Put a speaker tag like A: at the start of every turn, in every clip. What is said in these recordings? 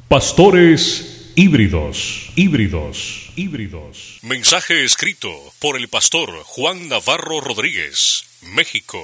A: Pastores híbridos. Mensaje escrito por el pastor Juan Navarro Rodríguez, México.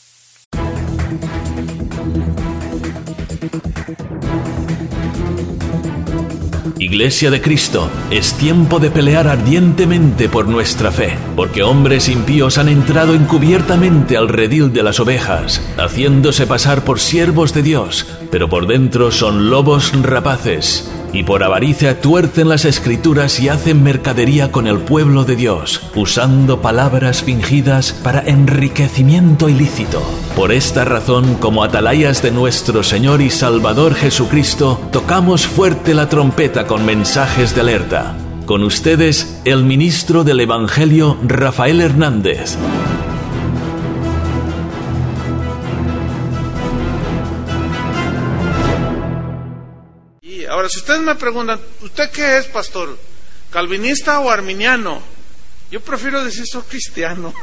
B: Iglesia de Cristo, es tiempo de pelear ardientemente por nuestra fe, porque hombres impíos han entrado encubiertamente al redil de las ovejas, haciéndose pasar por siervos de Dios, pero por dentro son lobos rapaces, y por avaricia tuercen las Escrituras y hacen mercadería con el pueblo de Dios, usando palabras fingidas para enriquecimiento ilícito. Por esta razón, como atalayas de nuestro Señor y Salvador Jesucristo, tocamos fuerte la trompeta con mensajes de alerta. Con ustedes, el ministro del Evangelio, Rafael Hernández.
C: Ahora, si ustedes me preguntan, ¿usted qué es, pastor? ¿Calvinista o arminiano? Yo prefiero decir soy cristiano.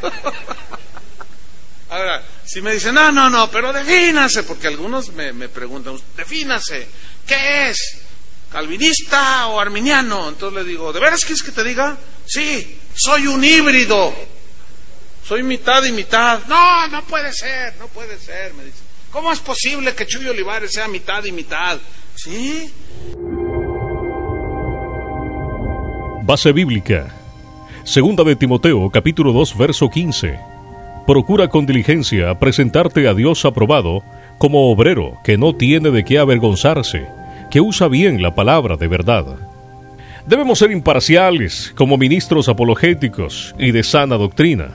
C: Ahora, si me dicen, no, pero defínase, porque algunos me preguntan, defínase, ¿qué es? ¿Calvinista o arminiano? Entonces le digo, ¿de veras quieres que te diga? Sí, soy un híbrido. Soy mitad y mitad. No puede ser, me dice. ¿Cómo es posible que Chuy Olivares sea mitad y mitad? ¿Sí?
A: Base bíblica. Segunda de Timoteo, capítulo 2, verso 15. Procura con diligencia presentarte a Dios aprobado, como obrero que no tiene de qué avergonzarse, que usa bien la palabra de verdad. Debemos ser imparciales como ministros apologéticos y de sana doctrina.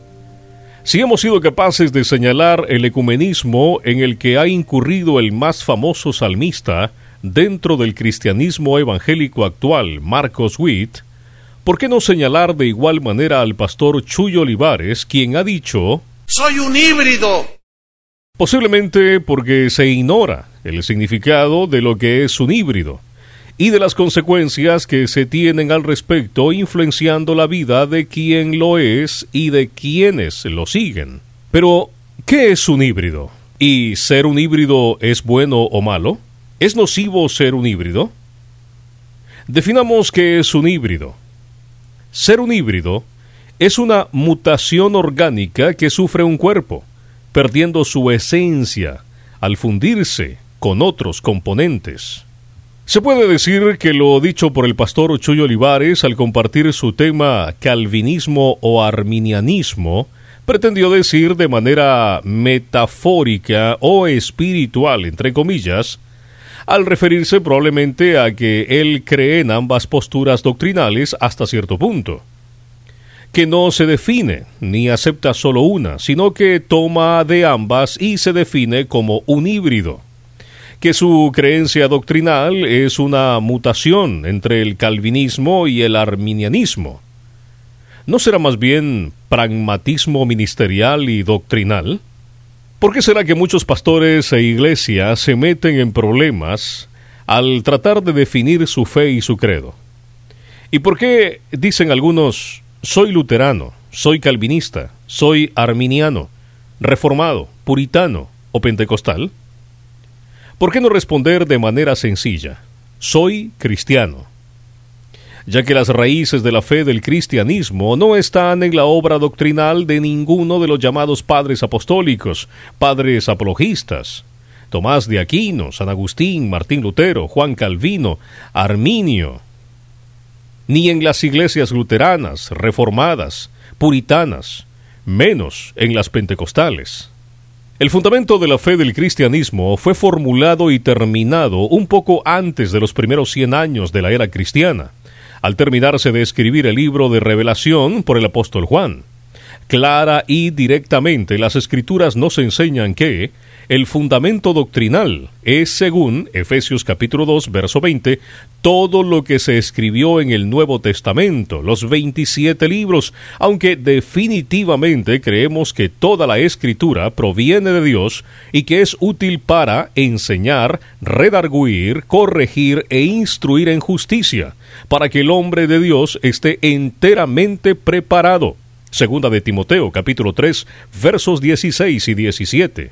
A: Si hemos sido capaces de señalar el ecumenismo en el que ha incurrido el más famoso salmista dentro del cristianismo evangélico actual, Marcos Witt, ¿por qué no señalar de igual manera al pastor Chuy Olivares, quien ha dicho:
C: soy un híbrido?
A: Posiblemente porque se ignora el significado de lo que es un híbrido y de las consecuencias que se tienen al respecto, influenciando la vida de quien lo es y de quienes lo siguen. Pero, ¿qué es un híbrido? ¿Y ser un híbrido es bueno o malo? ¿Es nocivo ser un híbrido? Definamos qué es un híbrido. Ser un híbrido es una mutación orgánica que sufre un cuerpo, perdiendo su esencia al fundirse con otros componentes. Se puede decir que lo dicho por el pastor Chuy Olivares al compartir su tema calvinismo o arminianismo, pretendió decir de manera metafórica o espiritual, entre comillas, al referirse probablemente a que él cree en ambas posturas doctrinales hasta cierto punto, que no se define ni acepta solo una, sino que toma de ambas y se define como un híbrido, que su creencia doctrinal es una mutación entre el calvinismo y el arminianismo. ¿No será más bien pragmatismo ministerial y doctrinal? ¿Por qué será que muchos pastores e iglesias se meten en problemas al tratar de definir su fe y su credo? ¿Y por qué dicen algunos, soy luterano, soy calvinista, soy arminiano, reformado, puritano o pentecostal? ¿Por qué no responder de manera sencilla? Soy cristiano. Ya que las raíces de la fe del cristianismo no están en la obra doctrinal de ninguno de los llamados padres apostólicos, padres apologistas, Tomás de Aquino, San Agustín, Martín Lutero, Juan Calvino, Arminio, ni en las iglesias luteranas, reformadas, puritanas, menos en las pentecostales. El fundamento de la fe del cristianismo fue formulado y terminado un poco antes de los primeros 100 años de la era cristiana, al terminarse de escribir el libro de Revelación por el apóstol Juan. Clara y directamente las Escrituras nos enseñan que el fundamento doctrinal es, según Efesios capítulo 2, verso 20, todo lo que se escribió en el Nuevo Testamento, los 27 libros, aunque definitivamente creemos que toda la Escritura proviene de Dios y que es útil para enseñar, redarguir, corregir e instruir en justicia, para que el hombre de Dios esté enteramente preparado. Segunda de Timoteo, capítulo 3, versos 16 y 17.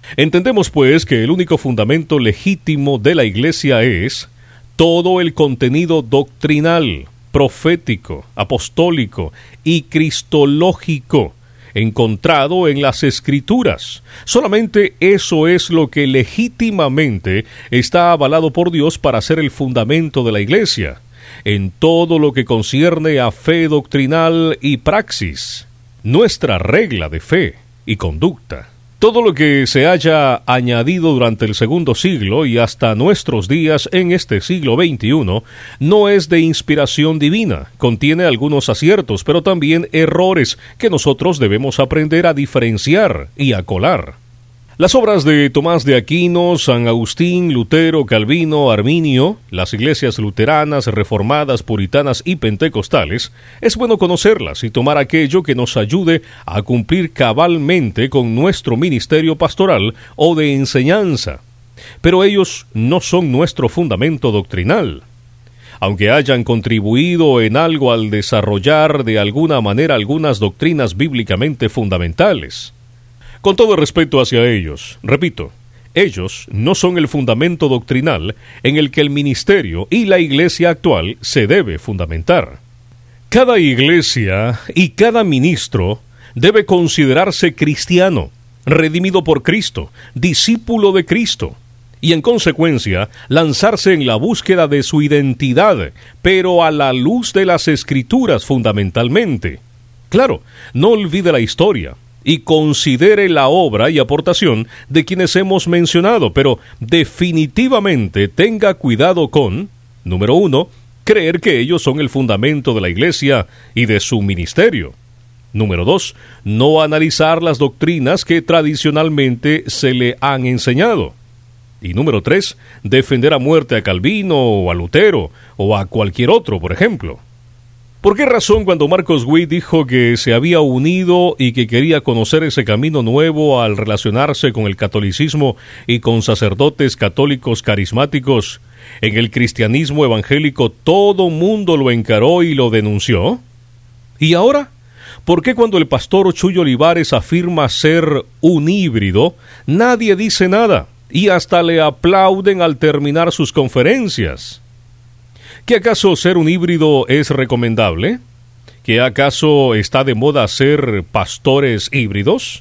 A: Entendemos pues que el único fundamento legítimo de la Iglesia es todo el contenido doctrinal, profético, apostólico y cristológico encontrado en las Escrituras. Solamente eso es lo que legítimamente está avalado por Dios para ser el fundamento de la Iglesia, en todo lo que concierne a fe doctrinal y praxis, nuestra regla de fe y conducta. Todo lo que se haya añadido durante el segundo siglo y hasta nuestros días en este siglo XXI no es de inspiración divina, contiene algunos aciertos, pero también errores que nosotros debemos aprender a diferenciar y a colar. Las obras de Tomás de Aquino, San Agustín, Lutero, Calvino, Arminio, las iglesias luteranas, reformadas, puritanas y pentecostales, es bueno conocerlas y tomar aquello que nos ayude a cumplir cabalmente con nuestro ministerio pastoral o de enseñanza. Pero ellos no son nuestro fundamento doctrinal. Aunque hayan contribuido en algo al desarrollar de alguna manera algunas doctrinas bíblicamente fundamentales. Con todo respeto hacia ellos, repito, ellos no son el fundamento doctrinal en el que el ministerio y la iglesia actual se debe fundamentar. Cada iglesia y cada ministro debe considerarse cristiano, redimido por Cristo, discípulo de Cristo, y en consecuencia lanzarse en la búsqueda de su identidad, pero a la luz de las Escrituras fundamentalmente. Claro, no olvide la historia y considere la obra y aportación de quienes hemos mencionado, pero definitivamente tenga cuidado con, número 1, creer que ellos son el fundamento de la Iglesia y de su ministerio. Número 2, no analizar las doctrinas que tradicionalmente se le han enseñado. Y número 3, defender a muerte a Calvino o a Lutero o a cualquier otro, por ejemplo. ¿Por qué razón cuando Marcos Witt dijo que se había unido y que quería conocer ese camino nuevo al relacionarse con el catolicismo y con sacerdotes católicos carismáticos, en el cristianismo evangélico todo mundo lo encaró y lo denunció? ¿Y ahora? ¿Por qué cuando el pastor Chuyo Olivares afirma ser un híbrido, nadie dice nada y hasta le aplauden al terminar sus conferencias? ¿Que acaso ser un híbrido es recomendable? ¿Que acaso está de moda ser pastores híbridos?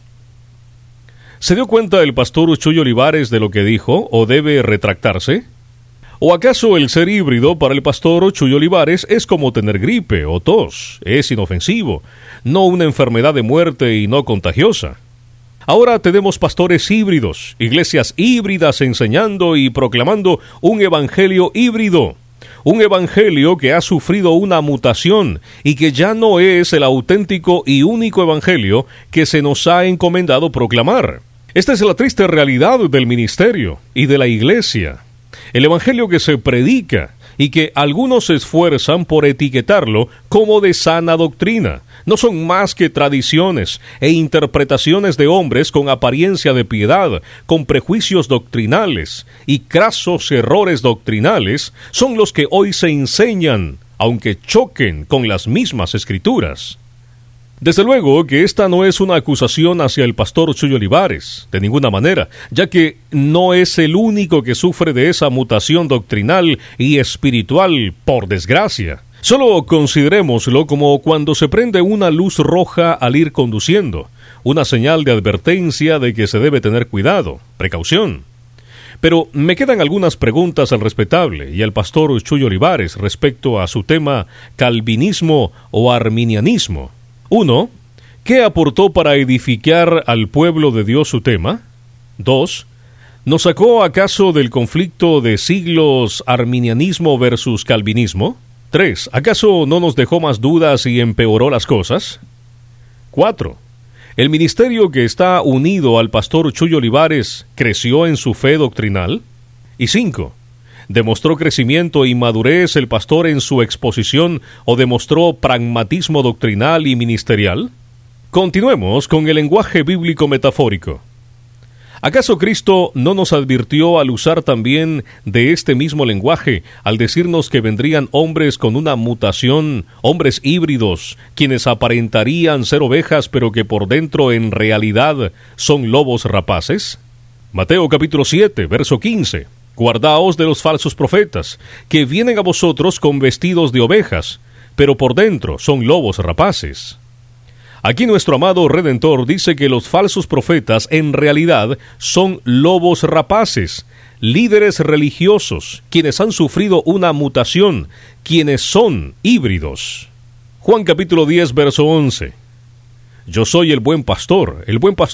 A: ¿Se dio cuenta el pastor Chuyo Olivares de lo que dijo o debe retractarse? ¿O acaso el ser híbrido para el pastor Chuyo Olivares es como tener gripe o tos? Es inofensivo, no una enfermedad de muerte y no contagiosa. Ahora tenemos pastores híbridos, iglesias híbridas enseñando y proclamando un evangelio híbrido. Un evangelio que ha sufrido una mutación y que ya no es el auténtico y único evangelio que se nos ha encomendado proclamar. Esta es la triste realidad del ministerio y de la iglesia. El evangelio que se predica y que algunos se esfuerzan por etiquetarlo como de sana doctrina, no son más que tradiciones e interpretaciones de hombres con apariencia de piedad, con prejuicios doctrinales y crasos errores doctrinales, son los que hoy se enseñan, aunque choquen con las mismas Escrituras. Desde luego que esta no es una acusación hacia el pastor Chuyo Olivares, de ninguna manera, ya que no es el único que sufre de esa mutación doctrinal y espiritual, por desgracia. Solo considerémoslo como cuando se prende una luz roja al ir conduciendo, una señal de advertencia de que se debe tener cuidado, precaución. Pero me quedan algunas preguntas al respetable y al pastor Chuyo Olivares respecto a su tema calvinismo o arminianismo. 1. ¿Qué aportó para edificar al pueblo de Dios su tema? 2. ¿Nos sacó acaso del conflicto de siglos arminianismo versus calvinismo? 3. ¿Acaso no nos dejó más dudas y empeoró las cosas? 4. ¿El ministerio que está unido al pastor Chuyo Olivares creció en su fe doctrinal? Y 5. ¿Demostró crecimiento y madurez el pastor en su exposición o demostró pragmatismo doctrinal y ministerial? Continuemos con el lenguaje bíblico metafórico. ¿Acaso Cristo no nos advirtió al usar también de este mismo lenguaje, al decirnos que vendrían hombres con una mutación, hombres híbridos, quienes aparentarían ser ovejas pero que por dentro en realidad son lobos rapaces? Mateo capítulo 7, verso 15. Guardaos de los falsos profetas, que vienen a vosotros con vestidos de ovejas, pero por dentro son lobos rapaces. Aquí nuestro amado Redentor dice que los falsos profetas en realidad son lobos rapaces, líderes religiosos, quienes han sufrido una mutación, quienes son híbridos. Juan capítulo 10, verso 11. Yo soy el buen pastor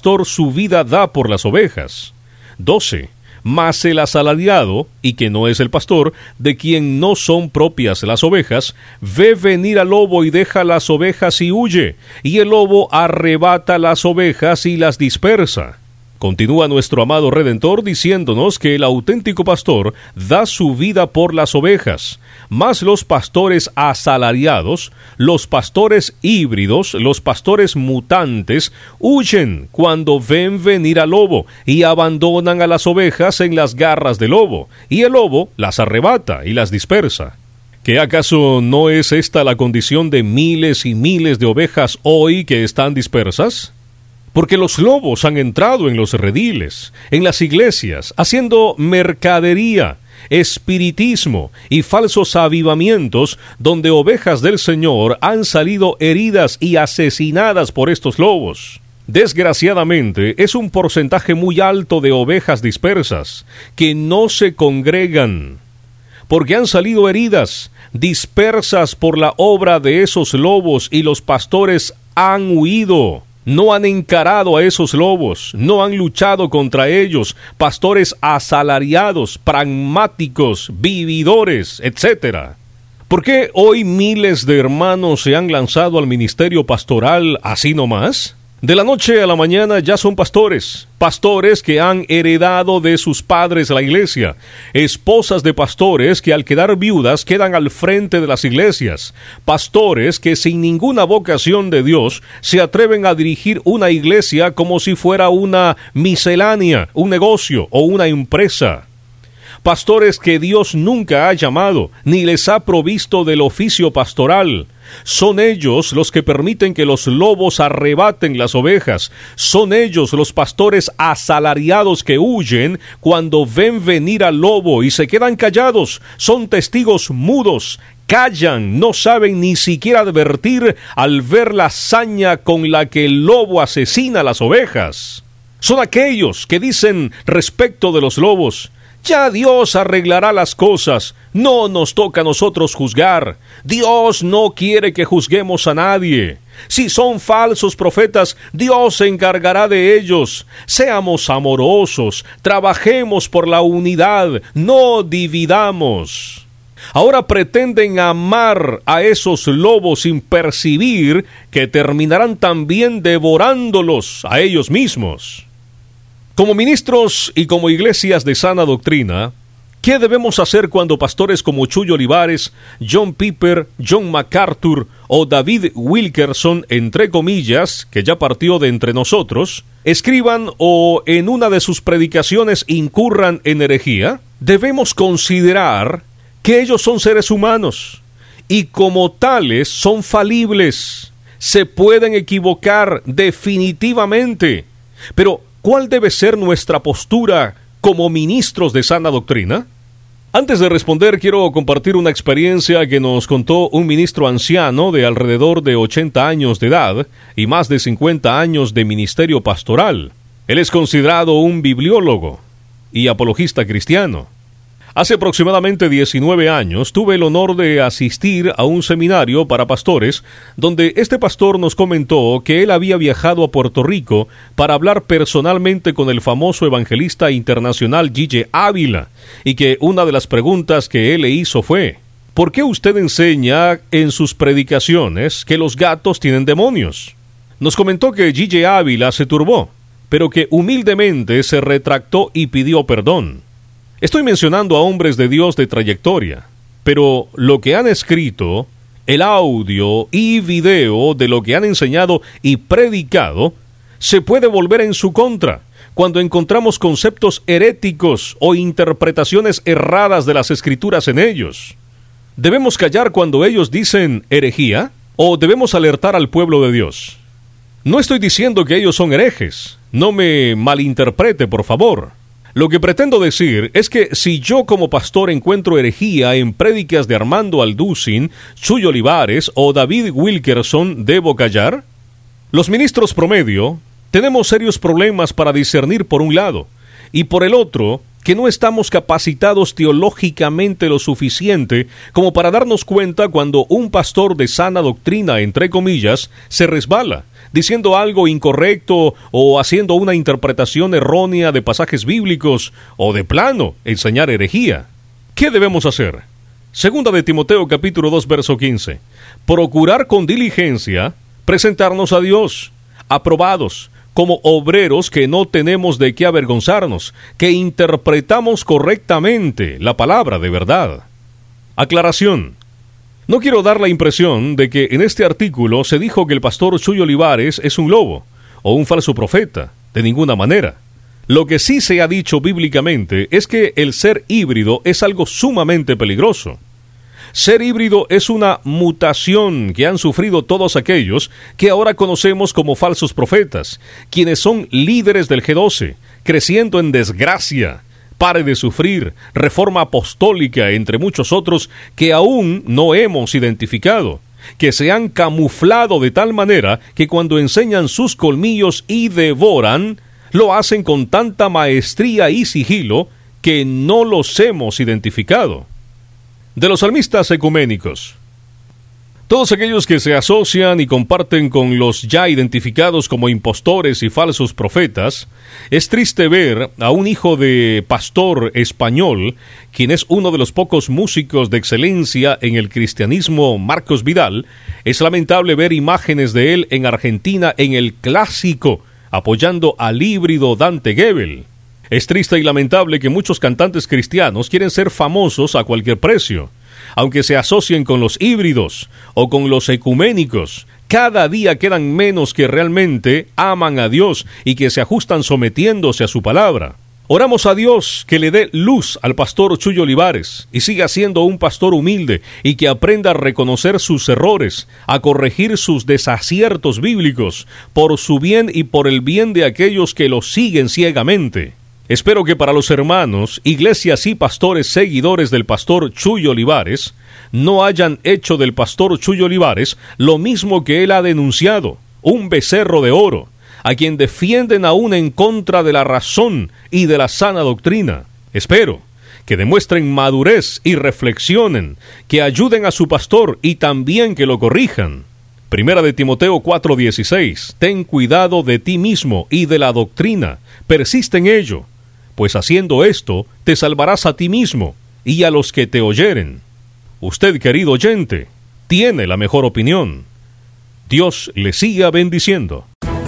A: su vida da por las ovejas. 12. Mas el asalariado, y que no es el pastor, de quien no son propias las ovejas, ve venir al lobo y deja las ovejas y huye, y el lobo arrebata las ovejas y las dispersa. Continúa nuestro amado Redentor diciéndonos que el auténtico pastor da su vida por las ovejas, mas los pastores asalariados, los pastores híbridos, los pastores mutantes, huyen cuando ven venir al lobo y abandonan a las ovejas en las garras del lobo, y el lobo las arrebata y las dispersa. ¿Qué acaso no es esta la condición de miles y miles de ovejas hoy que están dispersas? Porque los lobos han entrado en los rediles, en las iglesias, haciendo mercadería, espiritismo y falsos avivamientos, donde ovejas del Señor han salido heridas y asesinadas por estos lobos. Desgraciadamente, es un porcentaje muy alto de ovejas dispersas, que no se congregan, porque han salido heridas, dispersas por la obra de esos lobos, y los pastores han huido. No han encarado a esos lobos, no han luchado contra ellos, pastores asalariados, pragmáticos, vividores, etc. ¿Por qué hoy miles de hermanos se han lanzado al ministerio pastoral así nomás? De la noche a la mañana ya son pastores, pastores que han heredado de sus padres la iglesia, esposas de pastores que al quedar viudas quedan al frente de las iglesias, pastores que sin ninguna vocación de Dios se atreven a dirigir una iglesia como si fuera una miscelánea, un negocio o una empresa. Pastores que Dios nunca ha llamado, ni les ha provisto del oficio pastoral. Son ellos los que permiten que los lobos arrebaten las ovejas. Son ellos los pastores asalariados que huyen cuando ven venir al lobo y se quedan callados. Son testigos mudos. Callan, no saben ni siquiera advertir al ver la hazaña con la que el lobo asesina a las ovejas. Son aquellos que dicen respecto de los lobos: ya Dios arreglará las cosas, no nos toca a nosotros juzgar. Dios no quiere que juzguemos a nadie. Si son falsos profetas, Dios se encargará de ellos. Seamos amorosos, trabajemos por la unidad, no dividamos. Ahora pretenden amar a esos lobos sin percibir que terminarán también devorándolos a ellos mismos. Como ministros y como iglesias de sana doctrina, ¿qué debemos hacer cuando pastores como Chuy Olivares, John Piper, John MacArthur o David Wilkerson, entre comillas, que ya partió de entre nosotros, escriban o en una de sus predicaciones incurran en herejía? Debemos considerar que ellos son seres humanos y como tales son falibles. Se pueden equivocar definitivamente, pero ¿cuál debe ser nuestra postura como ministros de sana doctrina? Antes de responder, quiero compartir una experiencia que nos contó un ministro anciano de alrededor de 80 años de edad y más de 50 años de ministerio pastoral. Él es considerado un bibliólogo y apologista cristiano. Hace aproximadamente 19 años tuve el honor de asistir a un seminario para pastores donde este pastor nos comentó que él había viajado a Puerto Rico para hablar personalmente con el famoso evangelista internacional G.J. Ávila y que una de las preguntas que él le hizo fue: ¿por qué usted enseña en sus predicaciones que los gatos tienen demonios? Nos comentó que G.J. Ávila se turbó, pero que humildemente se retractó y pidió perdón. Estoy mencionando a hombres de Dios de trayectoria, pero lo que han escrito, el audio y video de lo que han enseñado y predicado, se puede volver en su contra cuando encontramos conceptos heréticos o interpretaciones erradas de las Escrituras en ellos. ¿Debemos callar cuando ellos dicen herejía o debemos alertar al pueblo de Dios? No estoy diciendo que ellos son herejes, no me malinterprete, por favor. Lo que pretendo decir es que si yo como pastor encuentro herejía en prédicas de Armando Alducin, Chuy Olivares o David Wilkerson, ¿debo callar? Los ministros promedio tenemos serios problemas para discernir por un lado, y por el otro, que no estamos capacitados teológicamente lo suficiente como para darnos cuenta cuando un pastor de sana doctrina, entre comillas, se resbala, diciendo algo incorrecto o haciendo una interpretación errónea de pasajes bíblicos o de plano enseñar herejía. ¿Qué debemos hacer? Segunda de Timoteo capítulo 2 verso 15. Procurar con diligencia presentarnos a Dios, aprobados, como obreros que no tenemos de qué avergonzarnos, que interpretamos correctamente la palabra de verdad. Aclaración. No quiero dar la impresión de que en este artículo se dijo que el pastor Chuy Olivares es un lobo o un falso profeta, de ninguna manera. Lo que sí se ha dicho bíblicamente es que el ser híbrido es algo sumamente peligroso. Ser híbrido es una mutación que han sufrido todos aquellos que ahora conocemos como falsos profetas, quienes son líderes del G12, creciendo en desgracia, Pare de Sufrir, Reforma Apostólica, entre muchos otros que aún no hemos identificado, que se han camuflado de tal manera que cuando enseñan sus colmillos y devoran, lo hacen con tanta maestría y sigilo que no los hemos identificado. De los salmistas ecuménicos. Todos aquellos que se asocian y comparten con los ya identificados como impostores y falsos profetas, es triste ver a un hijo de pastor español, quien es uno de los pocos músicos de excelencia en el cristianismo, Marcos Vidal. Es lamentable ver imágenes de él en Argentina en el Clásico, apoyando al híbrido Dante Gebel. Es triste y lamentable que muchos cantantes cristianos quieren ser famosos a cualquier precio, aunque se asocien con los híbridos o con los ecuménicos. Cada día quedan menos que realmente aman a Dios y que se ajustan sometiéndose a su palabra. Oramos a Dios que le dé luz al pastor Chuy Olivares y siga siendo un pastor humilde y que aprenda a reconocer sus errores, a corregir sus desaciertos bíblicos, por su bien y por el bien de aquellos que lo siguen ciegamente. Espero que para los hermanos, iglesias y pastores seguidores del pastor Chuy Olivares no hayan hecho del pastor Chuy Olivares lo mismo que él ha denunciado, un becerro de oro, a quien defienden aún en contra de la razón y de la sana doctrina. Espero que demuestren madurez y reflexionen, que ayuden a su pastor y también que lo corrijan. Primera de Timoteo 4:16. Ten cuidado de ti mismo y de la doctrina, persiste en ello, pues haciendo esto te salvarás a ti mismo y a los que te oyeren. Usted, querido oyente, tiene la mejor opinión. Dios le siga bendiciendo.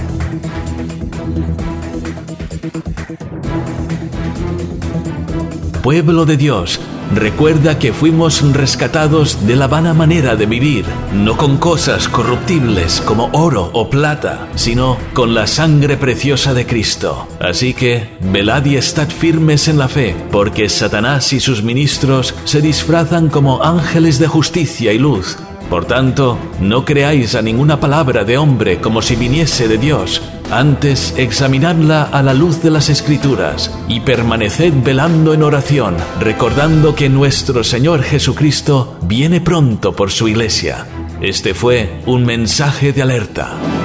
B: Pueblo de Dios, recuerda que fuimos rescatados de la vana manera de vivir, no con cosas corruptibles como oro o plata, sino con la sangre preciosa de Cristo. Así que, velad y estad firmes en la fe, porque Satanás y sus ministros se disfrazan como ángeles de justicia y luz. Por tanto, no creáis a ninguna palabra de hombre como si viniese de Dios. Antes, examinadla a la luz de las Escrituras y permaneced velando en oración, recordando que nuestro Señor Jesucristo viene pronto por su iglesia. Este fue un mensaje de alerta.